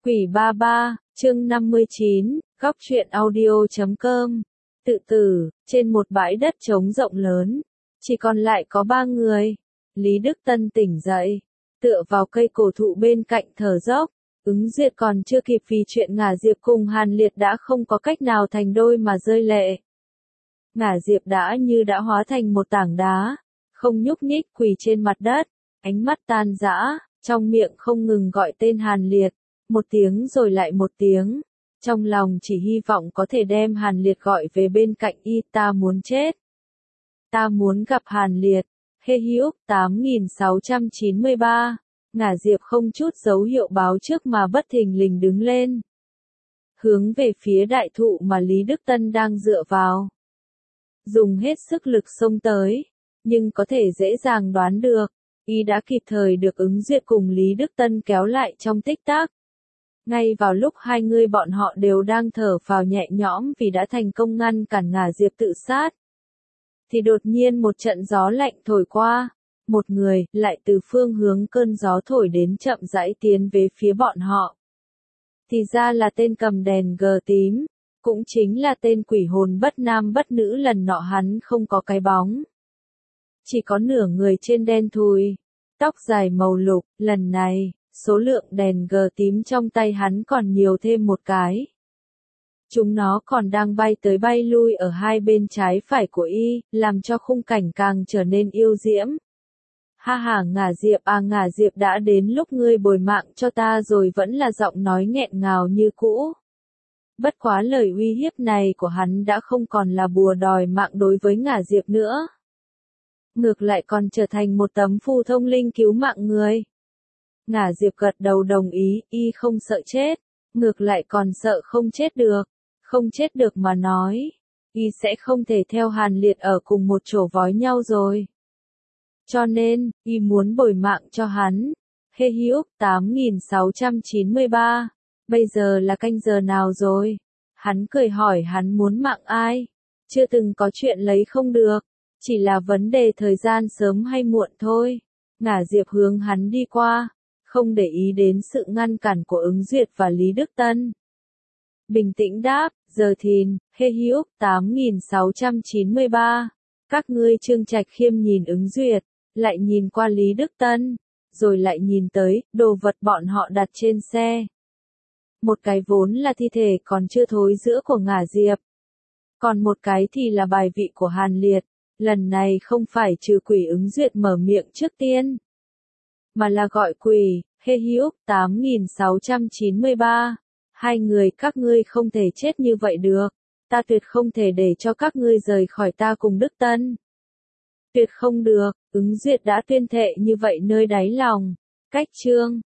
Quỷ ba ba, chương 59, góc truyện audio.com. Tự tử, trên một bãi đất trống rộng lớn, chỉ còn lại có ba người. Lý Đức Tân tỉnh dậy, tựa vào cây cổ thụ bên cạnh thở dốc. Ứng Duyệt còn chưa kịp vì chuyện Ngả Diệp cùng Hàn Liệt đã không có cách nào thành đôi mà rơi lệ. Ngả Diệp đã như đã hóa thành một tảng đá, không nhúc nhích quỳ trên mặt đất, ánh mắt tan rã, trong miệng không ngừng gọi tên Hàn Liệt, một tiếng rồi lại một tiếng. Trong lòng chỉ hy vọng có thể đem Hàn Liệt gọi về bên cạnh y, ta muốn chết. Ta muốn gặp Hàn Liệt. Hê Hữu 8693. Ngả Diệp không chút dấu hiệu báo trước mà bất thình lình đứng lên, hướng về phía đại thụ mà Lý Đức Tân đang dựa vào. Dùng hết sức lực xông tới, nhưng có thể dễ dàng đoán được, y đã kịp thời được Ứng Duyệt cùng Lý Đức Tân kéo lại trong tích tắc. Ngay vào lúc hai người bọn họ đều đang thở phào nhẹ nhõm vì đã thành công ngăn cản Ngả Diệp tự sát, thì đột nhiên một trận gió lạnh thổi qua, một người lại từ phương hướng cơn gió thổi đến chậm rãi tiến về phía bọn họ. Thì ra là tên cầm đèn gờ tím, cũng chính là tên quỷ hồn bất nam bất nữ lần nọ hắn không có cái bóng. Chỉ có nửa người trên đen thui, tóc dài màu lục, lần này, số lượng đèn gờ tím trong tay hắn còn nhiều thêm một cái. Chúng nó còn đang bay tới bay lui ở hai bên trái phải của y, làm cho khung cảnh càng trở nên yêu diễm. Ha ha, Ngả Diệp à, Ngả Diệp, đã đến lúc ngươi bồi mạng cho ta rồi, vẫn là giọng nói nghẹn ngào như cũ. Bất quá lời uy hiếp này của hắn đã không còn là bùa đòi mạng đối với Ngả Diệp nữa. Ngược lại còn trở thành một tấm phù thông linh cứu mạng người. Ngả Diệp gật đầu đồng ý, y không sợ chết, ngược lại còn sợ không chết được. Không chết được mà nói, y sẽ không thể theo Hàn Liệt ở cùng một chỗ vói nhau rồi. Cho nên, y muốn bồi mạng cho hắn. Hê Hữu 8693. Bây giờ là canh giờ nào rồi? Hắn cười hỏi hắn muốn mạng ai? Chưa từng có chuyện lấy không được, chỉ là vấn đề thời gian sớm hay muộn thôi. Ngả Diệp hướng hắn đi qua, không để ý đến sự ngăn cản của Ứng Duyệt và Lý Đức Tân. Bình tĩnh đáp, giờ thìn. Hê Hữu 8693. Các ngươi. Trương Trạch Khiêm nhìn Ứng Duyệt, lại nhìn qua Lý Đức Tân, rồi lại nhìn tới đồ vật bọn họ đặt trên xe. Một cái vốn là thi thể còn chưa thối rữa của Ngả Diệp, còn một cái thì là bài vị của Hàn Liệt. Lần này không phải trừ quỷ Ứng Duyệt mở miệng trước tiên, mà là gọi quỷ. Hê Hữu 8693. Hai người các ngươi không thể chết như vậy được, ta tuyệt không thể để cho các ngươi rời khỏi ta cùng Đức Tân. Tuyệt không được, Ứng Duyệt đã tuyên thệ như vậy nơi đáy lòng. Cách chương